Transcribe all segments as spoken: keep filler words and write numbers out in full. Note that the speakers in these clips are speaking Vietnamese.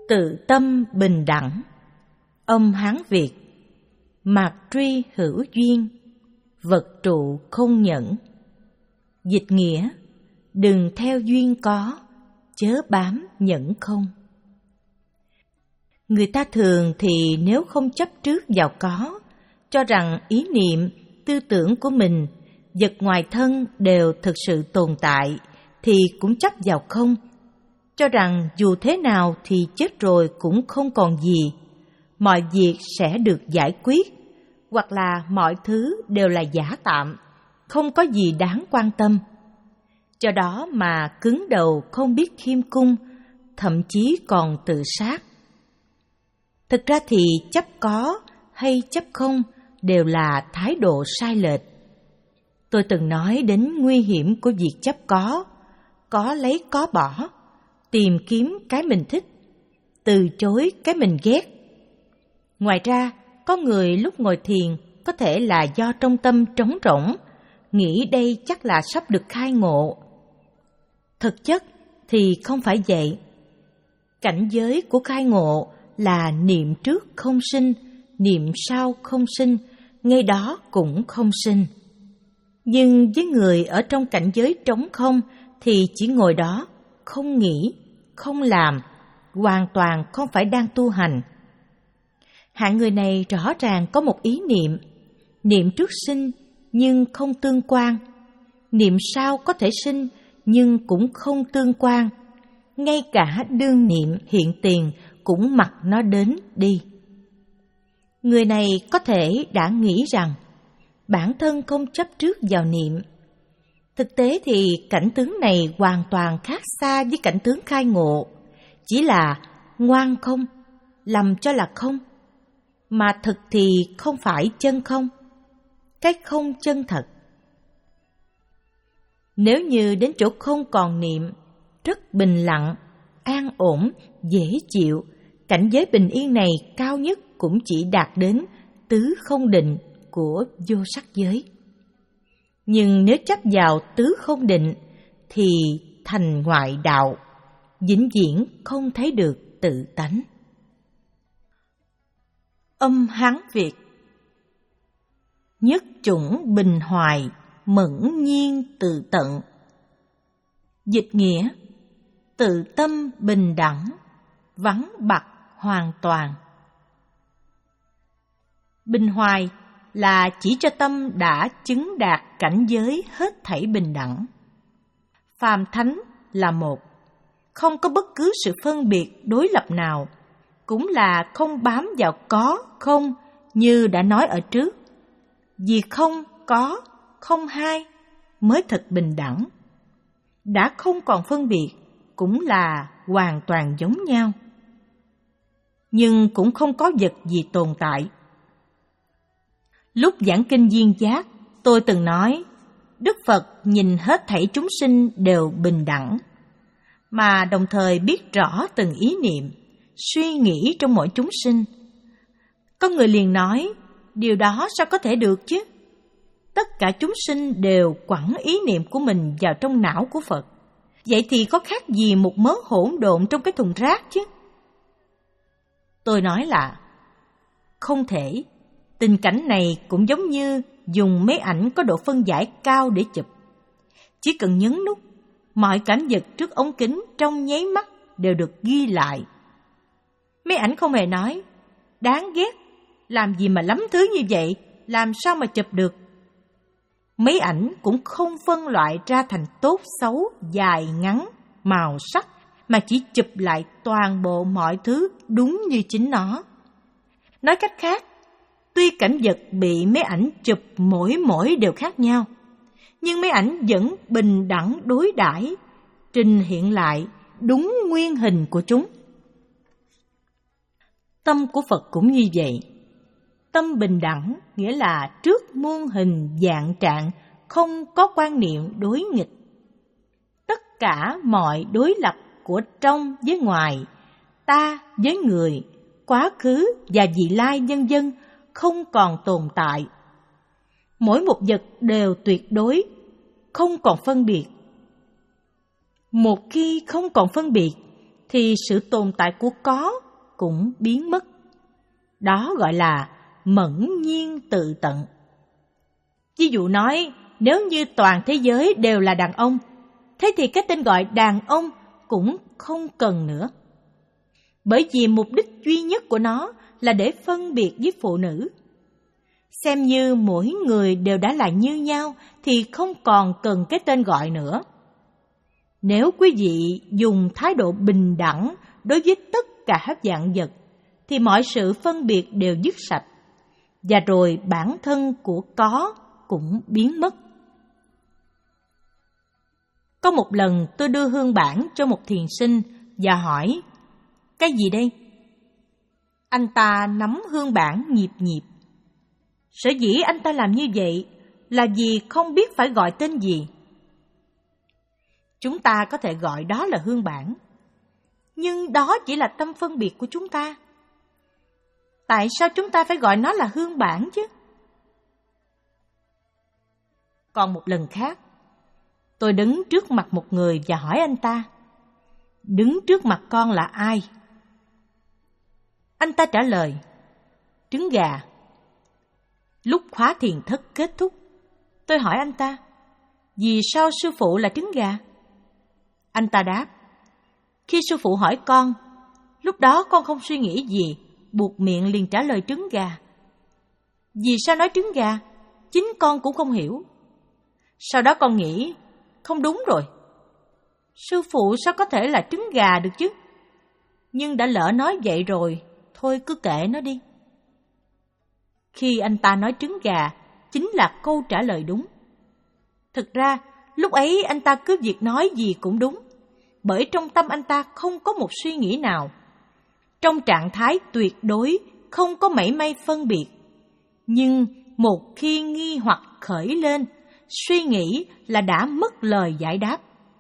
Tự tâm bình đẳng. Âm Hán Việt. Mạc truy hữu duyên, vật trụ không nhẫn. Dịch nghĩa: đừng theo duyên có, chớ bám nhẫn không. Người ta thường thì nếu không chấp trước vào có, cho rằng ý niệm, tư tưởng của mình, vật ngoài thân đều thực sự tồn tại, thì cũng chấp vào không, cho rằng dù thế nào thì chết rồi cũng không còn gì, mọi việc sẽ được giải quyết, hoặc là mọi thứ đều là giả tạm, không có gì đáng quan tâm. Do đó mà cứng đầu không biết khiêm cung, thậm chí còn tự sát. Thực ra thì chấp có hay chấp không đều là thái độ sai lệch. Tôi từng nói đến nguy hiểm của việc chấp có, có lấy có bỏ, tìm kiếm cái mình thích, từ chối cái mình ghét. Ngoài ra, có người lúc ngồi thiền có thể là do trong tâm trống rỗng, nghĩ đây chắc là sắp được khai ngộ. Thực chất thì không phải vậy. Cảnh giới của khai ngộ là niệm trước không sinh, niệm sau không sinh, ngay đó cũng không sinh. Nhưng với người ở trong cảnh giới trống không thì chỉ ngồi đó, không nghĩ, không làm, hoàn toàn không phải đang tu hành. Hạng người này rõ ràng có một ý niệm, niệm trước sinh nhưng không tương quan, niệm sau có thể sinh nhưng cũng không tương quan, ngay cả đương niệm hiện tiền cũng mặc nó đến đi. Người này có thể đã nghĩ rằng bản thân không chấp trước vào niệm. Thực tế thì cảnh tướng này hoàn toàn khác xa với cảnh tướng khai ngộ, chỉ là ngoan không, lầm cho là không, mà thực thì không phải chân không, cái không chân thật. Nếu như đến chỗ không còn niệm, rất bình lặng, an ổn, dễ chịu, cảnh giới bình yên này cao nhất cũng chỉ đạt đến tứ không định của vô sắc giới. Nhưng nếu chấp vào tứ không định thì thành ngoại đạo, vĩnh viễn không thấy được tự tánh. Âm Hán Việt. Nhất chủng bình hoài, mẫn nhiên tự tận. Dịch nghĩa: tự tâm bình đẳng, vắng bặt hoàn toàn. Bình hoài là chỉ cho tâm đã chứng đạt cảnh giới hết thảy bình đẳng. Phàm thánh là một, không có bất cứ sự phân biệt đối lập nào, cũng là không bám vào có, không như đã nói ở trước. Vì không, có, không hai mới thật bình đẳng. Đã không còn phân biệt, cũng là hoàn toàn giống nhau. Nhưng cũng không có vật gì tồn tại. Lúc giảng kinh Duyên Giác, tôi từng nói, Đức Phật nhìn hết thảy chúng sinh đều bình đẳng, mà đồng thời biết rõ từng ý niệm, suy nghĩ trong mỗi chúng sinh. Có người liền nói, điều đó sao có thể được chứ? Tất cả chúng sinh đều quẳng ý niệm của mình vào trong não của Phật. Vậy thì có khác gì một mớ hỗn độn trong cái thùng rác chứ? Tôi nói là, không thể. Tình cảnh này cũng giống như dùng máy ảnh có độ phân giải cao để chụp. Chỉ cần nhấn nút, mọi cảnh vật trước ống kính trong nháy mắt đều được ghi lại. Máy ảnh không hề nói, đáng ghét, làm gì mà lắm thứ như vậy, làm sao mà chụp được. Máy ảnh cũng không phân loại ra thành tốt xấu, dài ngắn, màu sắc, mà chỉ chụp lại toàn bộ mọi thứ đúng như chính nó. Nói cách khác, tuy cảnh vật bị máy ảnh chụp mỗi mỗi đều khác nhau, nhưng máy ảnh vẫn bình đẳng đối đãi, trình hiện lại đúng nguyên hình của chúng. Tâm của Phật cũng như vậy. Tâm bình đẳng nghĩa là trước muôn hình dạng trạng không có quan niệm đối nghịch. Tất cả mọi đối lập của trong với ngoài, ta với người, quá khứ và vị lai vân vân không còn tồn tại. Mỗi một vật đều tuyệt đối, không còn phân biệt. Một khi không còn phân biệt thì sự tồn tại của có cũng biến mất. Đó gọi là mẫn nhiên tự tận. Ví dụ nói, nếu như toàn thế giới đều là đàn ông, thế thì cái tên gọi đàn ông cũng không cần nữa. Bởi vì mục đích duy nhất của nó là để phân biệt với phụ nữ. Xem như mỗi người đều đã là như nhau thì không còn cần cái tên gọi nữa. Nếu quý vị dùng thái độ bình đẳng đối với tất cả vạn vật, thì mọi sự phân biệt đều dứt sạch, và rồi bản thân của có cũng biến mất. Có một lần tôi đưa hương bản cho một thiền sinh và hỏi, cái gì đây? Anh ta nắm hương bản nhịp nhịp. Sở dĩ anh ta làm như vậy là vì không biết phải gọi tên gì. Chúng ta có thể gọi đó là hương bản, nhưng đó chỉ là tâm phân biệt của chúng ta. Tại sao chúng ta phải gọi nó là hương bản chứ? Còn một lần khác, tôi đứng trước mặt một người và hỏi anh ta, đứng trước mặt con là ai? Anh ta trả lời, trứng gà. Lúc khóa thiền thất kết thúc, tôi hỏi anh ta, vì sao sư phụ là trứng gà? Anh ta đáp, khi sư phụ hỏi con, lúc đó con không suy nghĩ gì, buột miệng liền trả lời trứng gà. Vì sao nói trứng gà? Chính con cũng không hiểu. Sau đó con nghĩ, không đúng rồi. Sư phụ sao có thể là trứng gà được chứ? Nhưng đã lỡ nói vậy rồi, thôi cứ kệ nó đi. Khi anh ta nói trứng gà, chính là câu trả lời đúng. Thực ra, lúc ấy anh ta cứ việc nói gì cũng đúng, bởi trong tâm anh ta không có một suy nghĩ nào. Trong trạng thái tuyệt đối, không có mảy may phân biệt. Nhưng một khi nghi hoặc khởi lên, suy nghĩ là đã mất lời giải đáp.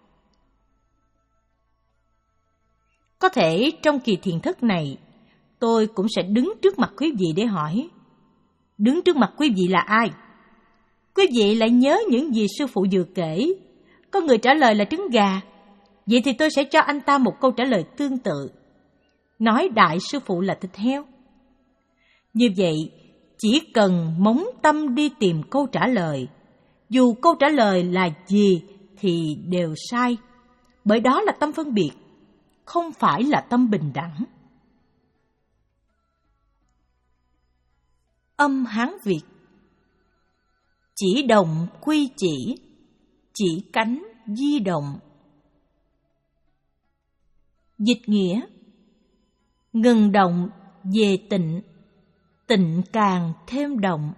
Có thể trong kỳ thiền thất này, tôi cũng sẽ đứng trước mặt quý vị để hỏi, đứng trước mặt quý vị là ai? Quý vị lại nhớ những gì sư phụ vừa kể. Có người trả lời là trứng gà. Vậy thì tôi sẽ cho anh ta một câu trả lời tương tự. Nói đại sư phụ là thịt heo. Như vậy, chỉ cần móng tâm đi tìm câu trả lời. Dù câu trả lời là gì thì đều sai. Bởi đó là tâm phân biệt, không phải là tâm bình đẳng. Âm Hán Việt. Chỉ động quy chỉ, chỉ cánh di động. Dịch nghĩa: ngừng động về tịnh, tịnh càng thêm động.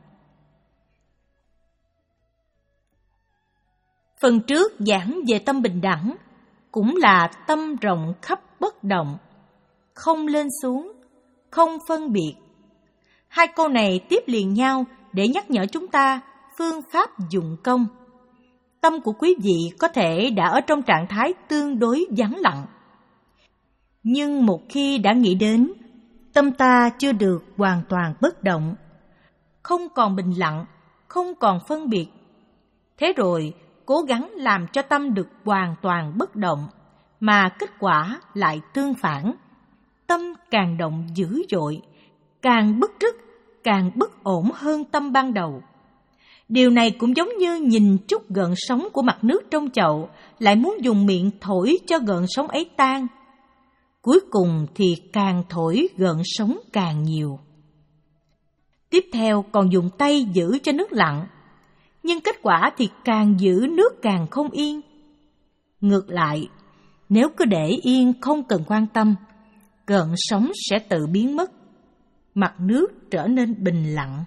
Phần trước giảng về tâm bình đẳng, cũng là tâm rộng khắp bất động, không lên xuống, không phân biệt. Hai câu này tiếp liền nhau để nhắc nhở chúng ta phương pháp dụng công. Tâm của quý vị có thể đã ở trong trạng thái tương đối vắng lặng. Nhưng một khi đã nghĩ đến, tâm ta chưa được hoàn toàn bất động, không còn bình lặng, không còn phân biệt. Thế rồi, cố gắng làm cho tâm được hoàn toàn bất động, mà kết quả lại tương phản. Tâm càng động dữ dội, càng bứt rứt, càng bất ổn hơn tâm ban đầu. Điều này cũng giống như nhìn chút gợn sóng của mặt nước trong chậu, lại muốn dùng miệng thổi cho gợn sóng ấy tan. Cuối cùng thì càng thổi gợn sóng càng nhiều. Tiếp theo còn dùng tay giữ cho nước lặng, nhưng kết quả thì càng giữ nước càng không yên. Ngược lại, nếu cứ để yên không cần quan tâm, gợn sóng sẽ tự biến mất, mặt nước trở nên bình lặng.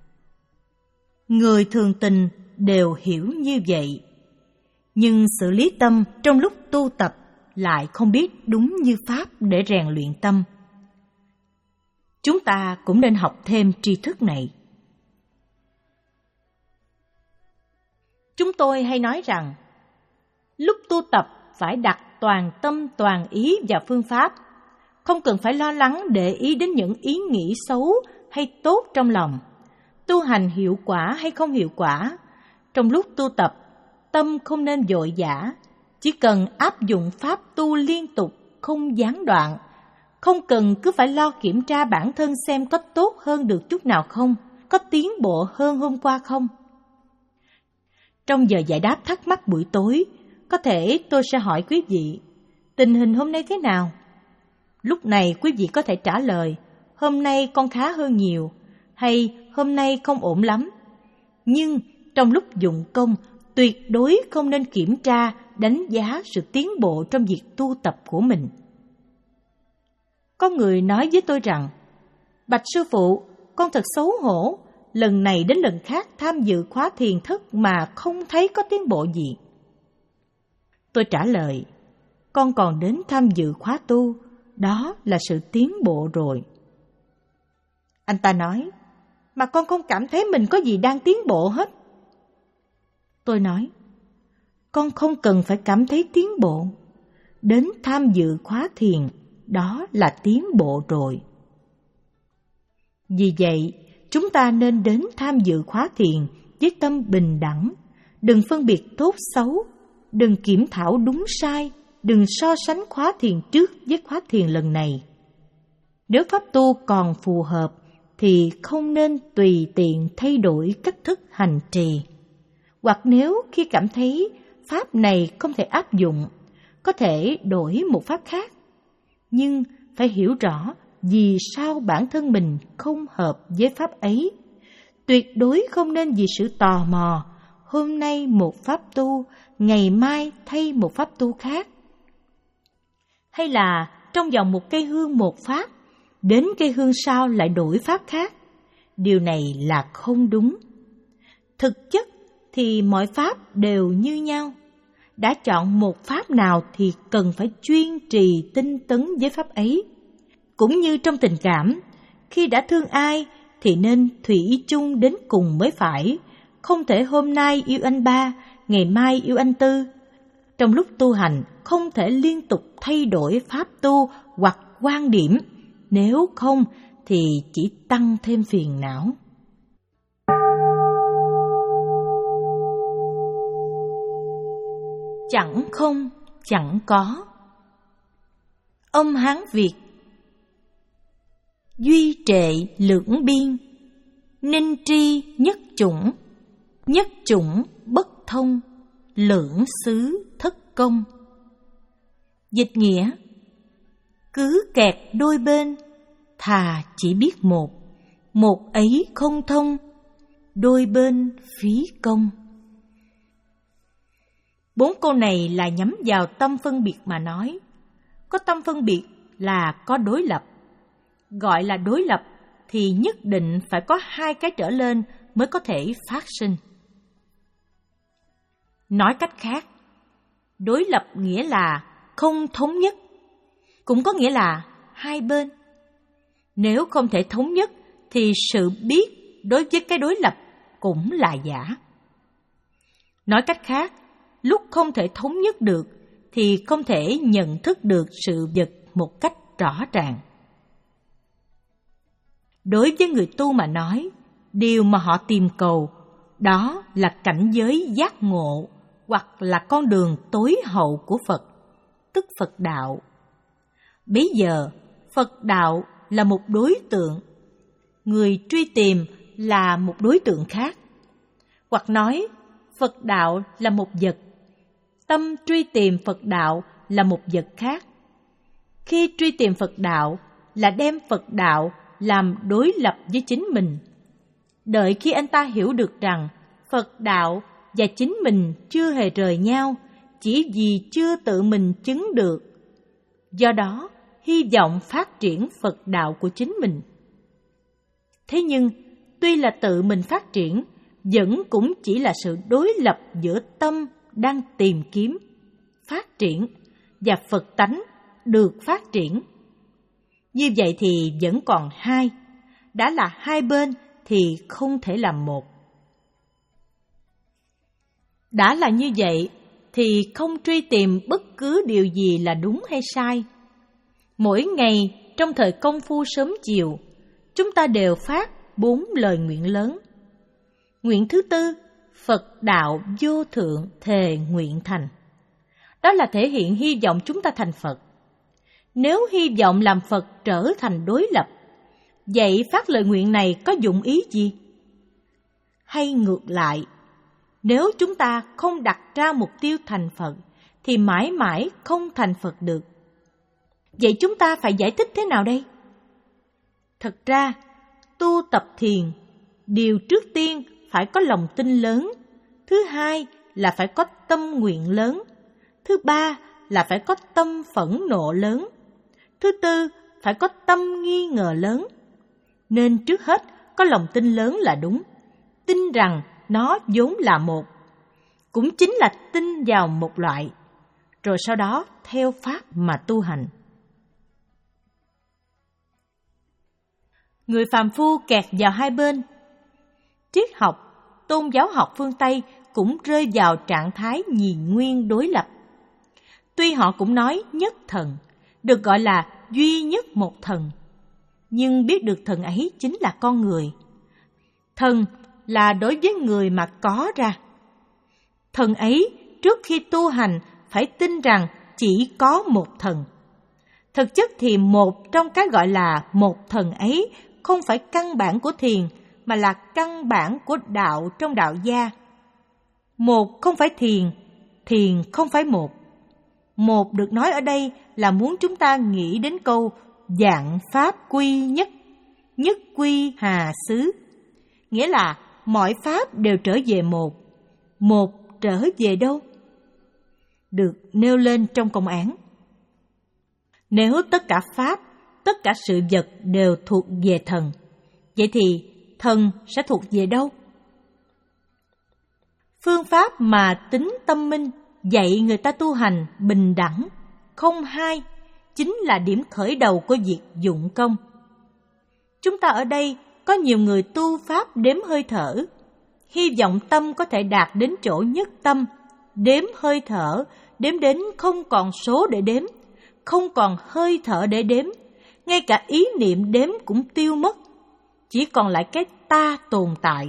Người thường tình đều hiểu như vậy, nhưng xử lý tâm trong lúc tu tập lại không biết đúng như pháp để rèn luyện tâm. Chúng ta cũng nên học thêm tri thức này. Chúng tôi hay nói rằng, lúc tu tập phải đặt toàn tâm toàn ý vào phương pháp, không cần phải lo lắng để ý đến những ý nghĩ xấu hay tốt trong lòng. Tu hành hiệu quả hay không hiệu quả, trong lúc tu tập, tâm không nên vội vã, chỉ cần áp dụng pháp tu liên tục, không gián đoạn, không cần cứ phải lo kiểm tra bản thân xem có tốt hơn được chút nào không, có tiến bộ hơn hôm qua không. Trong giờ giải đáp thắc mắc buổi tối, có thể tôi sẽ hỏi quý vị, tình hình hôm nay thế nào? Lúc này quý vị có thể trả lời, hôm nay con khá hơn nhiều, hay hôm nay không ổn lắm. Nhưng trong lúc dụng công, tuyệt đối không nên kiểm tra, đánh giá sự tiến bộ trong việc tu tập của mình. Có người nói với tôi rằng, bạch sư phụ, con thật xấu hổ, lần này đến lần khác tham dự khóa thiền thất mà không thấy có tiến bộ gì. Tôi trả lời, con còn đến tham dự khóa tu, đó là sự tiến bộ rồi. Anh ta nói, mà con không cảm thấy mình có gì đang tiến bộ hết. Tôi nói, con không cần phải cảm thấy tiến bộ. Đến tham dự khóa thiền, đó là tiến bộ rồi. Vì vậy, chúng ta nên đến tham dự khóa thiền với tâm bình đẳng, đừng phân biệt tốt xấu, đừng kiểm thảo đúng sai, đừng so sánh khóa thiền trước với khóa thiền lần này. Nếu pháp tu còn phù hợp, thì không nên tùy tiện thay đổi cách thức hành trì. Hoặc nếu khi cảm thấy pháp này không thể áp dụng, có thể đổi một pháp khác. Nhưng phải hiểu rõ vì sao bản thân mình không hợp với pháp ấy. Tuyệt đối không nên vì sự tò mò, hôm nay một pháp tu, ngày mai thay một pháp tu khác. Hay là trong vòng một cây hương một pháp, đến cây hương sau lại đổi pháp khác. Điều này là không đúng. Thực chất thì mọi pháp đều như nhau. Đã chọn một pháp nào thì cần phải chuyên trì tinh tấn với pháp ấy. Cũng như trong tình cảm, khi đã thương ai thì nên thủy chung đến cùng mới phải. Không thể hôm nay yêu anh ba, ngày mai yêu anh tư. Trong lúc tu hành, không thể liên tục thay đổi pháp tu hoặc quan điểm. Nếu không thì chỉ tăng thêm phiền não. Chẳng không, chẳng có. Âm Hán Việt. Duy trệ lưỡng biên, ninh tri nhất chủng, nhất chủng bất thông, lưỡng xứ thất công. Dịch nghĩa, cứ kẹt đôi bên, thà chỉ biết một, một ấy không thông, đôi bên phí công. Bốn câu này là nhắm vào tâm phân biệt mà nói. Có tâm phân biệt là có đối lập. Gọi là đối lập thì nhất định phải có hai cái trở lên mới có thể phát sinh. Nói cách khác, đối lập nghĩa là không thống nhất, cũng có nghĩa là hai bên. Nếu không thể thống nhất thì sự biết đối với cái đối lập cũng là giả. Nói cách khác, lúc không thể thống nhất được thì không thể nhận thức được sự vật một cách rõ ràng. Đối với người tu mà nói, điều mà họ tìm cầu đó là cảnh giới giác ngộ hoặc là con đường tối hậu của Phật, tức Phật đạo. Bấy giờ, Phật đạo là một đối tượng, người truy tìm là một đối tượng khác. Hoặc nói, Phật đạo là một vật, tâm truy tìm Phật đạo là một vật khác. Khi truy tìm Phật đạo là đem Phật đạo làm đối lập với chính mình. Đợi khi anh ta hiểu được rằng Phật đạo và chính mình chưa hề rời nhau, chỉ vì chưa tự mình chứng được. Do đó, hy vọng phát triển Phật đạo của chính mình. Thế nhưng, tuy là tự mình phát triển, vẫn cũng chỉ là sự đối lập giữa tâm đang tìm kiếm, phát triển và Phật tánh được phát triển. Như vậy thì vẫn còn hai, đã là hai bên thì không thể làm một. Đã là như vậy thì không truy tìm bất cứ điều gì là đúng hay sai. Mỗi ngày trong thời công phu sớm chiều, chúng ta đều phát bốn lời nguyện lớn. Nguyện thứ tư, Phật đạo vô thượng thề nguyện thành. Đó là thể hiện hy vọng chúng ta thành Phật. Nếu hy vọng làm Phật trở thành đối lập, vậy phát lời nguyện này có dụng ý gì? Hay ngược lại, nếu chúng ta không đặt ra mục tiêu thành Phật, thì mãi mãi không thành Phật được. Vậy chúng ta phải giải thích thế nào đây? Thật ra, tu tập thiền, điều trước tiên phải có lòng tin lớn, thứ hai là phải có tâm nguyện lớn, thứ ba là phải có tâm phẫn nộ lớn, thứ tư phải có tâm nghi ngờ lớn. Nên trước hết có lòng tin lớn là đúng, tin rằng nó vốn là một, cũng chính là tin vào một loại, rồi sau đó theo pháp mà tu hành. Người phàm phu kẹt vào hai bên. Triết học, tôn giáo học phương Tây cũng rơi vào trạng thái nhì nguyên đối lập. Tuy họ cũng nói nhất thần, được gọi là duy nhất một thần, nhưng biết được thần ấy chính là con người. Thần là đối với người mà có ra. Thần ấy trước khi tu hành phải tin rằng chỉ có một thần. Thực chất thì một trong cái gọi là một thần ấy không phải căn bản của thiền, mà là căn bản của đạo trong đạo gia. Một không phải thiền, thiền không phải một. Một được nói ở đây là muốn chúng ta nghĩ đến câu vạn pháp quy nhất, nhất quy hà xứ. Nghĩa là mọi pháp đều trở về một. Một trở về đâu? Được nêu lên trong công án. Nếu tất cả pháp, tất cả sự vật đều thuộc về thần, vậy thì thần sẽ thuộc về đâu? Phương pháp mà tính tâm minh dạy người ta tu hành bình đẳng, không hai, chính là điểm khởi đầu của việc dụng công. Chúng ta ở đây có nhiều người tu pháp đếm hơi thở, hy vọng tâm có thể đạt đến chỗ nhất tâm, đếm hơi thở, đếm đến không còn số để đếm, không còn hơi thở để đếm, ngay cả ý niệm đếm cũng tiêu mất, chỉ còn lại cái ta tồn tại.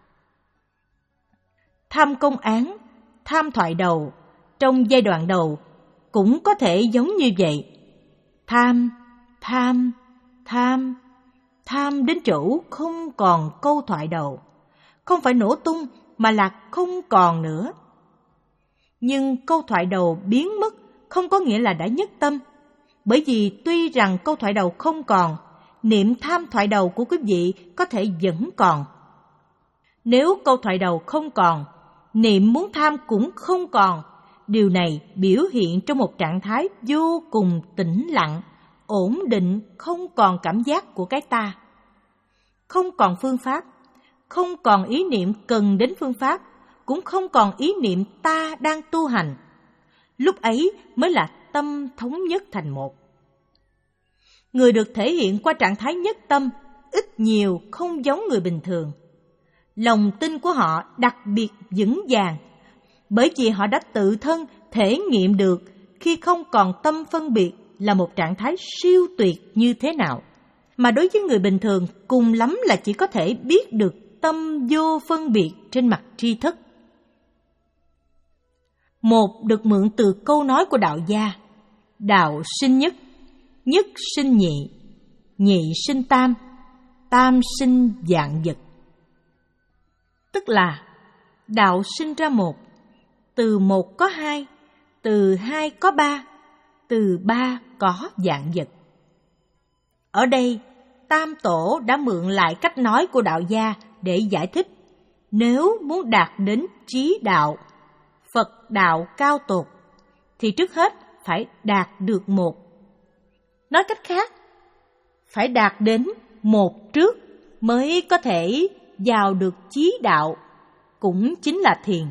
Tham công án, tham thoại đầu, trong giai đoạn đầu cũng có thể giống như vậy. Tham, tham, tham, tham đến chỗ không còn câu thoại đầu. Không phải nổ tung mà là không còn nữa. Nhưng câu thoại đầu biến mất không có nghĩa là đã nhất tâm. Bởi vì tuy rằng câu thoại đầu không còn, niệm tham thoại đầu của quý vị có thể vẫn còn. Nếu câu thoại đầu không còn, niệm muốn tham cũng không còn. Điều này biểu hiện trong một trạng thái vô cùng tĩnh lặng, ổn định, không còn cảm giác của cái ta. Không còn phương pháp, không còn ý niệm cần đến phương pháp, cũng không còn ý niệm ta đang tu hành. Lúc ấy mới là tâm thống nhất thành một. Người được thể hiện qua trạng thái nhất tâm, ít nhiều không giống người bình thường. Lòng tin của họ đặc biệt vững vàng, bởi vì họ đã tự thân thể nghiệm được khi không còn tâm phân biệt là một trạng thái siêu tuyệt như thế nào. Mà đối với người bình thường, cùng lắm là chỉ có thể biết được tâm vô phân biệt trên mặt tri thức. Một được mượn từ câu nói của đạo gia: đạo sinh nhất, nhất sinh nhị, nhị sinh tam, tam sinh vạn vật. Tức là đạo sinh ra một, từ một có hai, từ hai có ba, từ ba có vạn vật. Ở đây, Tam Tổ đã mượn lại cách nói của đạo gia để giải thích nếu muốn đạt đến trí đạo, Phật đạo cao tột, thì trước hết phải đạt được một. Nói cách khác, phải đạt đến một trước mới có thể vào được chí đạo, cũng chính là thiền.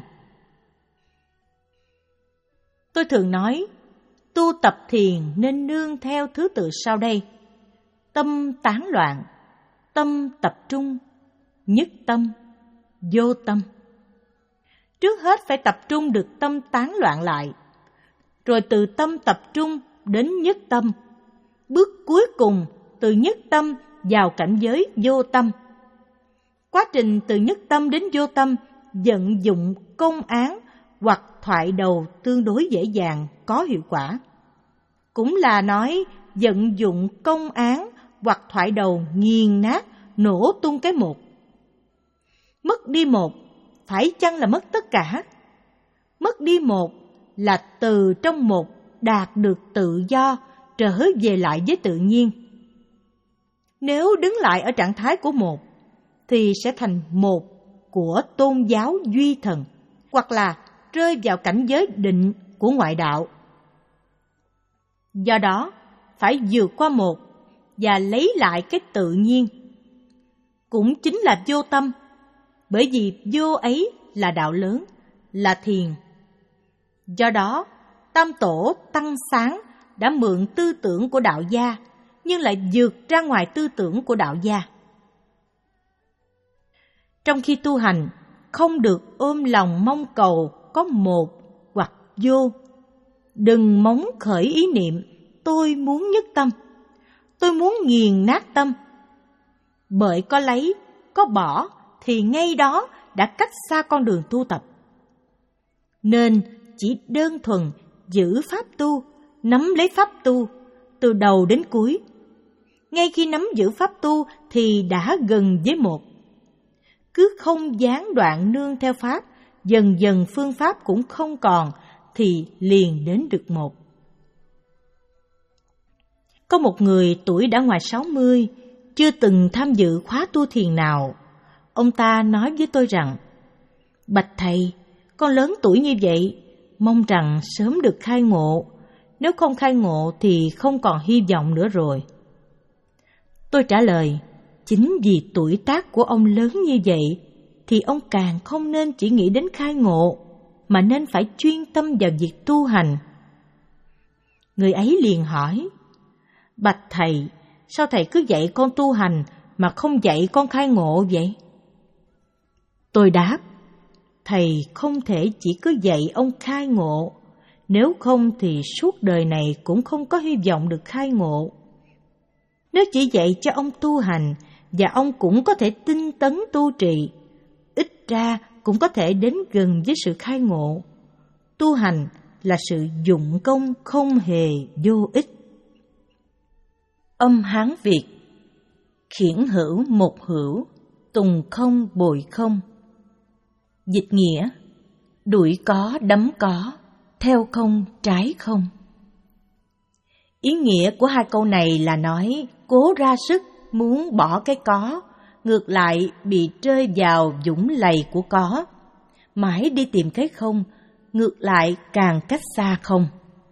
Tôi thường nói, tu tập thiền nên nương theo thứ tự sau đây: tâm tán loạn, tâm tập trung, nhất tâm, vô tâm. Trước hết phải tập trung được tâm tán loạn lại, rồi từ tâm tập trung đến nhất tâm. Bước cuối cùng từ nhất tâm vào cảnh giới vô tâm. Quá trình từ nhất tâm đến vô tâm vận dụng công án hoặc thoại đầu tương đối dễ dàng, có hiệu quả. Cũng là nói vận dụng công án hoặc thoại đầu nghiền nát, nổ tung cái một. Mất đi một, phải chăng là mất tất cả? Mất đi một là từ trong một đạt được tự do, trở về lại với tự nhiên. Nếu đứng lại ở trạng thái của một, thì sẽ thành một của tôn giáo duy thần, hoặc là rơi vào cảnh giới định của ngoại đạo. Do đó, phải vượt qua một và lấy lại cái tự nhiên. Cũng chính là vô tâm, bởi vì vô ấy là đạo lớn, là thiền. Do đó, Tam Tổ Tăng Sáng đã mượn tư tưởng của đạo gia, nhưng lại vượt ra ngoài tư tưởng của đạo gia. Trong khi tu hành, không được ôm lòng mong cầu có một hoặc vô. Đừng mong khởi ý niệm tôi muốn nhất tâm, tôi muốn nghiền nát tâm. Bởi có lấy, có bỏ thì ngay đó đã cách xa con đường tu tập. Nên chỉ đơn thuần giữ pháp tu, nắm lấy pháp tu từ đầu đến cuối. Ngay khi nắm giữ pháp tu thì đã gần với một. Cứ không gián đoạn nương theo pháp, dần dần phương pháp cũng không còn, thì liền đến được một. Có một người tuổi đã ngoài sáu mươi, chưa từng tham dự khóa tu thiền nào. Ông ta nói với tôi rằng, bạch thầy, con lớn tuổi như vậy, mong rằng sớm được khai ngộ. Nếu không khai ngộ thì không còn hy vọng nữa rồi. Tôi trả lời, chính vì tuổi tác của ông lớn như vậy, thì ông càng không nên chỉ nghĩ đến khai ngộ, mà nên phải chuyên tâm vào việc tu hành. Người ấy liền hỏi, bạch thầy, sao thầy cứ dạy con tu hành mà không dạy con khai ngộ vậy? Tôi đáp, thầy không thể chỉ cứ dạy ông khai ngộ, nếu không thì suốt đời này cũng không có hy vọng được khai ngộ. Nếu chỉ dạy cho ông tu hành, và ông cũng có thể tinh tấn tu trì, ít ra cũng có thể đến gần với sự khai ngộ. Tu hành là sự dụng công không hề vô ích. Âm Hán Việt: khiển hữu một hữu, tùng không bồi không. Dịch nghĩa: đuổi có đấm có, theo không trái không. Ý nghĩa của hai câu này là nói cố ra sức muốn bỏ cái có, ngược lại bị rơi vào vũng lầy của có. Mãi đi tìm cái không, ngược lại càng cách xa không.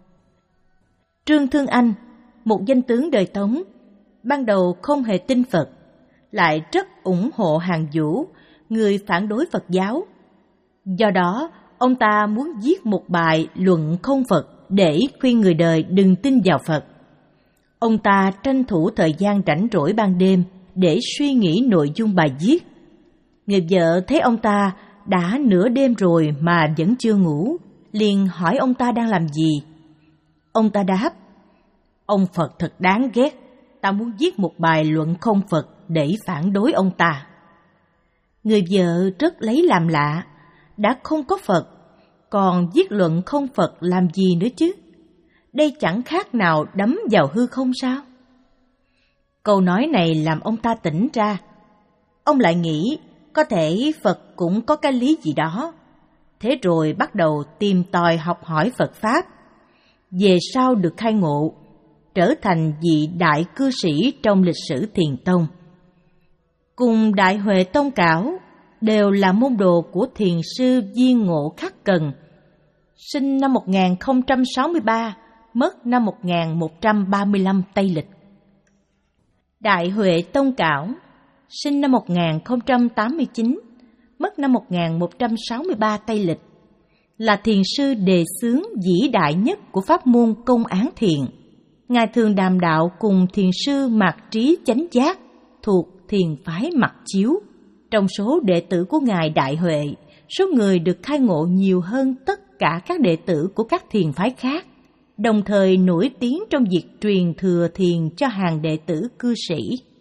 Trương Thương Anh, một danh tướng đời Tống, ban đầu không hề tin Phật, lại rất ủng hộ Hàn Vũ, người phản đối Phật giáo. Do đó, ông ta muốn viết một bài luận không Phật để khuyên người đời đừng tin vào Phật. Ông ta tranh thủ thời gian rảnh rỗi ban đêm để suy nghĩ nội dung bài viết. Người vợ thấy ông ta đã nửa đêm rồi mà vẫn chưa ngủ, liền hỏi ông ta đang làm gì. Ông ta đáp, ông Phật thật đáng ghét, ta muốn viết một bài luận không Phật để phản đối ông ta. Người vợ rất lấy làm lạ, đã không có Phật, còn viết luận không Phật làm gì nữa chứ? Đây chẳng khác nào đấm vào hư không sao? Câu nói này làm ông ta tỉnh ra. Ông lại nghĩ có thể Phật cũng có cái lý gì đó. Thế rồi bắt đầu tìm tòi học hỏi Phật Pháp. Về sau được khai ngộ, trở thành vị đại cư sĩ trong lịch sử Thiền Tông. Cùng Đại Huệ Tông Cảo đều là môn đồ của thiền sư Viên Ngộ Khắc Cần, sinh năm một nghìn không trăm sáu mươi ba, mất năm một nghìn một trăm ba mươi lăm Tây Lịch. Đại Huệ Tông Cảo, sinh năm một nghìn không trăm tám mươi chín, mất năm một nghìn một trăm sáu mươi ba Tây Lịch, là thiền sư đề xướng vĩ đại nhất của pháp môn công án thiền. Ngài thường đàm đạo cùng thiền sư Mạc Trí Chánh Giác thuộc thiền phái Mặc Chiếu. Trong số đệ tử của Ngài Đại Huệ, số người được khai ngộ nhiều hơn tất cả các đệ tử của các thiền phái khác, đồng thời nổi tiếng trong việc truyền thừa thiền cho hàng đệ tử cư sĩ.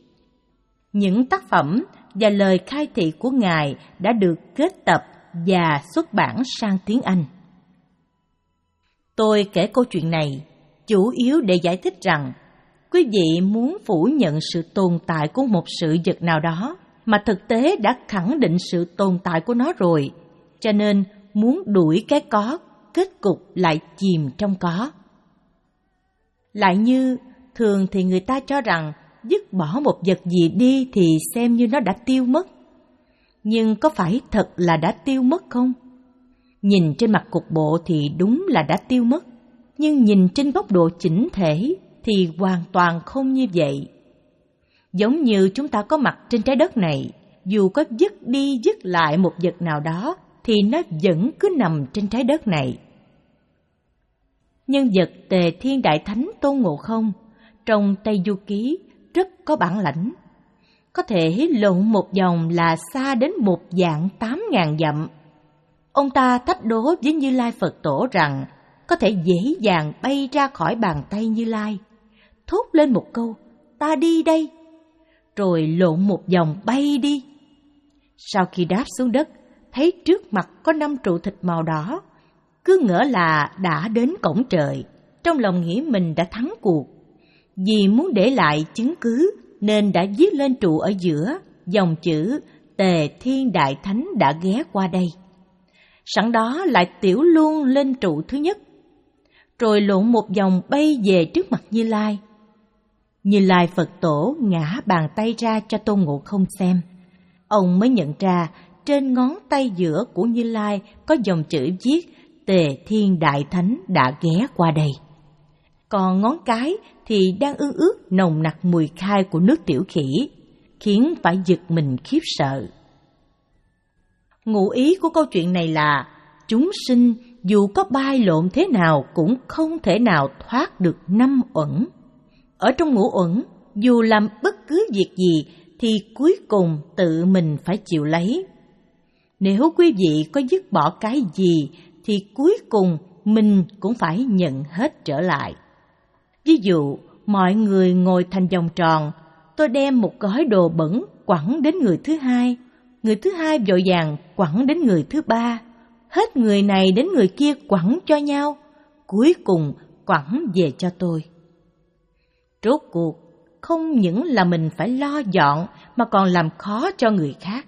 Những tác phẩm và lời khai thị của Ngài đã được kết tập và xuất bản sang tiếng Anh. Tôi kể câu chuyện này chủ yếu để giải thích rằng Quý vị muốn phủ nhận sự tồn tại của một sự vật nào đó mà thực tế đã khẳng định sự tồn tại của nó rồi, cho nên muốn đuổi cái có, kết cục lại chìm trong có. Lại như thường thì người ta cho rằng dứt bỏ một vật gì đi thì xem như nó đã tiêu mất. Nhưng có phải thật là đã tiêu mất không? Nhìn trên mặt cục bộ thì đúng là đã tiêu mất, nhưng nhìn trên góc độ chỉnh thể thì hoàn toàn không như vậy. Giống như chúng ta có mặt trên trái đất này, dù có dứt đi dứt lại một vật nào đó thì nó vẫn cứ nằm trên trái đất này. Nhân vật Tề Thiên Đại Thánh Tôn Ngộ Không trong Tây Du Ký rất có bản lãnh, có thể lộn một vòng là xa đến một vạn tám ngàn dặm. Ông ta thách đố với Như Lai Phật Tổ rằng có thể dễ dàng bay ra khỏi bàn tay Như Lai, thốt lên một câu, ta đi đây, rồi lộn một vòng bay đi. Sau khi đáp xuống đất, thấy trước mặt có năm trụ thịt màu đỏ, cứ ngỡ là đã đến cổng trời, trong lòng nghĩ mình đã thắng cuộc. Vì muốn để lại chứng cứ nên đã viết lên trụ ở giữa dòng chữ Tề Thiên Đại Thánh đã ghé qua đây. Sẵn đó lại tiểu luôn lên trụ thứ nhất, rồi lộn một vòng bay về trước mặt Như Lai. Như Lai Phật Tổ ngã bàn tay ra cho Tôn Ngộ Không xem. Ông mới nhận ra trên ngón tay giữa của Như Lai có dòng chữ viết Tề Thiên Đại Thánh đã ghé qua đây. Còn ngón cái thì đang ương ướt nồng nặc mùi khai của nước tiểu khỉ, khiến phải giật mình khiếp sợ. Ngụ ý của câu chuyện này là chúng sinh dù có bay lộn thế nào cũng không thể nào thoát được năm uẩn. Ở trong ngũ uẩn, dù làm bất cứ việc gì thì cuối cùng tự mình phải chịu lấy. Nếu quý vị có dứt bỏ cái gì thì cuối cùng mình cũng phải nhận hết trở lại. Ví dụ, mọi người ngồi thành vòng tròn, tôi đem một gói đồ bẩn quẳng đến người thứ hai, người thứ hai vội vàng quẳng đến người thứ ba, hết người này đến người kia quẳng cho nhau, cuối cùng quẳng về cho tôi. Rốt cuộc, không những là mình phải lo dọn mà còn làm khó cho người khác.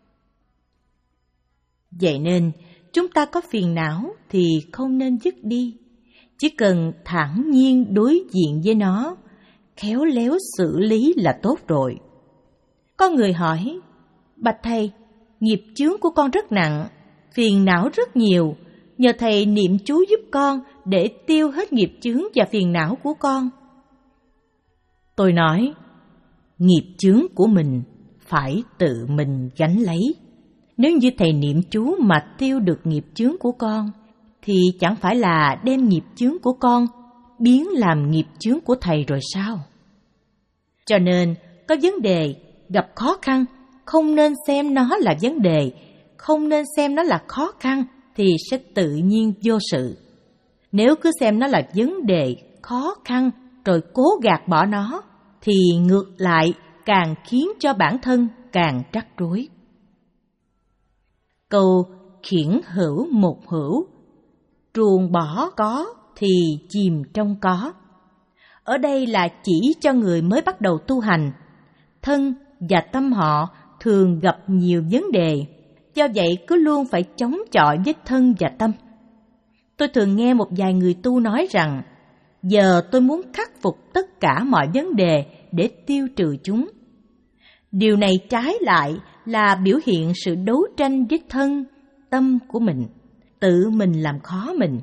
Vậy nên, chúng ta có phiền não thì không nên dứt đi, chỉ cần thản nhiên đối diện với nó, khéo léo xử lý là tốt rồi. Có người hỏi, bạch thầy, nghiệp chướng của con rất nặng, phiền não rất nhiều, nhờ thầy niệm chú giúp con để tiêu hết nghiệp chướng và phiền não của con. Tôi nói, nghiệp chướng của mình phải tự mình gánh lấy. Nếu như thầy niệm chú mà tiêu được nghiệp chướng của con, thì chẳng phải là đem nghiệp chướng của con biến làm nghiệp chướng của thầy rồi sao? Cho nên, có vấn đề, gặp khó khăn, không nên xem nó là vấn đề, không nên xem nó là khó khăn thì sẽ tự nhiên vô sự. Nếu cứ xem nó là vấn đề, khó khăn rồi cố gạt bỏ nó, thì ngược lại càng khiến cho bản thân càng rắc rối. Câu khiển hữu một hữu, ruồng bỏ có thì chìm trong có. Ở đây là chỉ cho người mới bắt đầu tu hành. Thân và tâm họ thường gặp nhiều vấn đề, do vậy cứ luôn phải chống chọi với thân và tâm. Tôi thường nghe một vài người tu nói rằng, giờ tôi muốn khắc phục tất cả mọi vấn đề để tiêu trừ chúng. Điều này trái lại là biểu hiện sự đấu tranh với thân, tâm của mình, tự mình làm khó mình.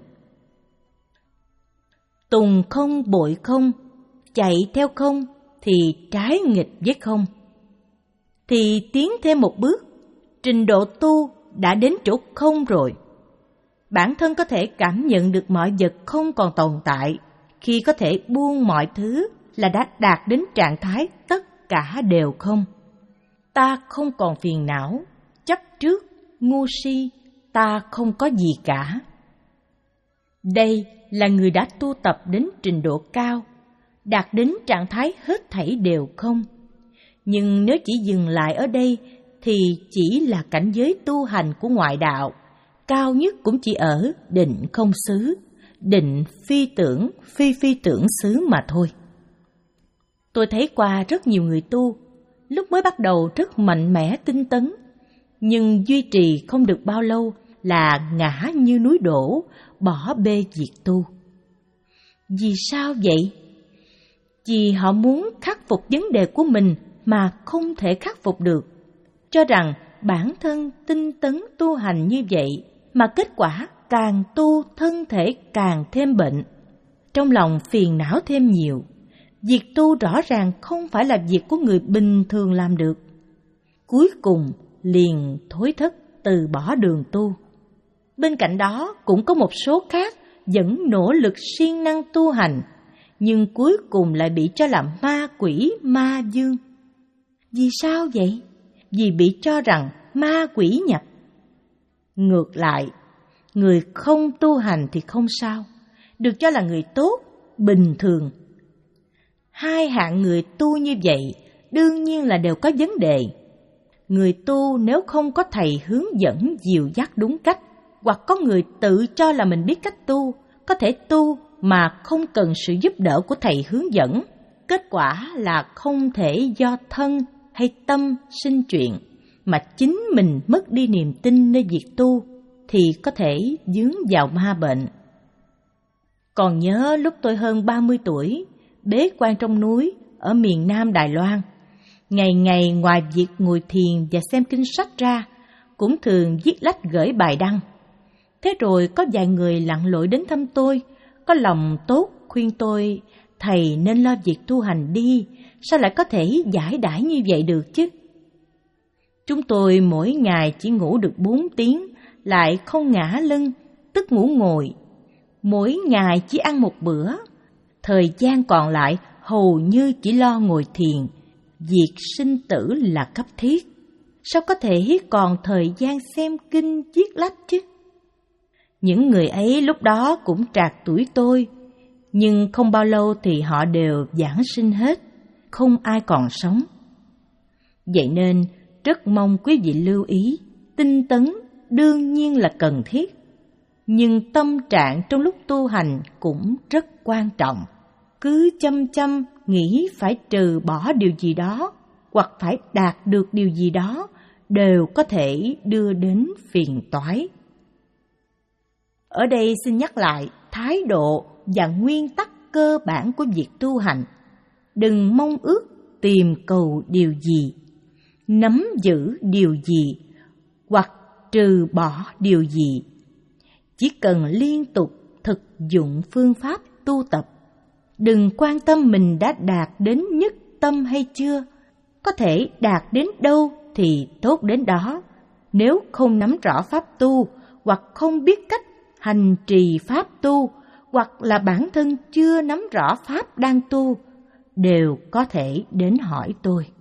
Tùng không bội không, chạy theo không thì trái nghịch với không. Thì tiến thêm một bước, trình độ tu đã đến chỗ không rồi. Bản thân có thể cảm nhận được mọi vật không còn tồn tại, khi có thể buông mọi thứ là đã đạt đến trạng thái tất cả đều không. Ta không còn phiền não, chấp trước, ngu si, ta không có gì cả. Đây là người đã tu tập đến trình độ cao, đạt đến trạng thái hết thảy đều không. Nhưng nếu chỉ dừng lại ở đây thì chỉ là cảnh giới tu hành của ngoại đạo, cao nhất cũng chỉ ở định không xứ, định phi tưởng, phi phi tưởng xứ mà thôi. Tôi thấy qua rất nhiều người tu, lúc mới bắt đầu rất mạnh mẽ tinh tấn, nhưng duy trì không được bao lâu là ngã như núi đổ, bỏ bê việc tu. Vì sao vậy? Vì họ muốn khắc phục vấn đề của mình mà không thể khắc phục được, cho rằng bản thân tinh tấn tu hành như vậy mà kết quả càng tu thân thể càng thêm bệnh, trong lòng phiền não thêm nhiều. Việc tu rõ ràng không phải là việc của người bình thường làm được. Cuối cùng liền thối thất từ bỏ đường tu. Bên cạnh đó cũng có một số khác vẫn nỗ lực siêng năng tu hành, nhưng cuối cùng lại bị cho là ma quỷ ma dương. Vì sao vậy? Vì bị cho rằng ma quỷ nhập. Ngược lại, người không tu hành thì không sao, được cho là người tốt, bình thường. Hai hạng người tu như vậy đương nhiên là đều có vấn đề. Người tu nếu không có thầy hướng dẫn dìu dắt đúng cách, hoặc có người tự cho là mình biết cách tu, có thể tu mà không cần sự giúp đỡ của thầy hướng dẫn, kết quả là không thể do thân hay tâm sinh chuyện, mà chính mình mất đi niềm tin nơi việc tu, thì có thể dướng vào ma bệnh. Còn nhớ lúc tôi hơn ba mươi tuổi, bế quan trong núi ở miền Nam Đài Loan, ngày ngày ngoài việc ngồi thiền và xem kinh sách ra, cũng thường viết lách gửi bài đăng. Thế rồi có vài người lặn lội đến thăm tôi, có lòng tốt khuyên tôi, thầy nên lo việc tu hành đi, sao lại có thể giải đãi như vậy được chứ? Chúng tôi mỗi ngày chỉ ngủ được bốn tiếng, lại không ngả lưng, tức ngủ ngồi. Mỗi ngày chỉ ăn một bữa, thời gian còn lại hầu như chỉ lo ngồi thiền. Việc sinh tử là cấp thiết, sao có thể còn thời gian xem kinh viết lách chứ? Những người ấy lúc đó cũng trạc tuổi tôi, nhưng không bao lâu thì họ đều giảng sinh hết, không ai còn sống. Vậy nên rất mong quý vị lưu ý, tinh tấn đương nhiên là cần thiết, nhưng tâm trạng trong lúc tu hành cũng rất quan trọng. Cứ chăm chăm nghĩ phải trừ bỏ điều gì đó, hoặc phải đạt được điều gì đó, đều có thể đưa đến phiền toái. Ở đây xin nhắc lại thái độ và nguyên tắc cơ bản của việc tu hành. Đừng mong ước tìm cầu điều gì, nắm giữ điều gì, hoặc trừ bỏ điều gì. Chỉ cần liên tục thực dụng phương pháp tu tập. Đừng quan tâm mình đã đạt đến nhất tâm hay chưa. Có thể đạt đến đâu thì tốt đến đó. Nếu không nắm rõ pháp tu, hoặc không biết cách hành trì pháp tu, hoặc là bản thân chưa nắm rõ pháp đang tu, đều có thể đến hỏi tôi.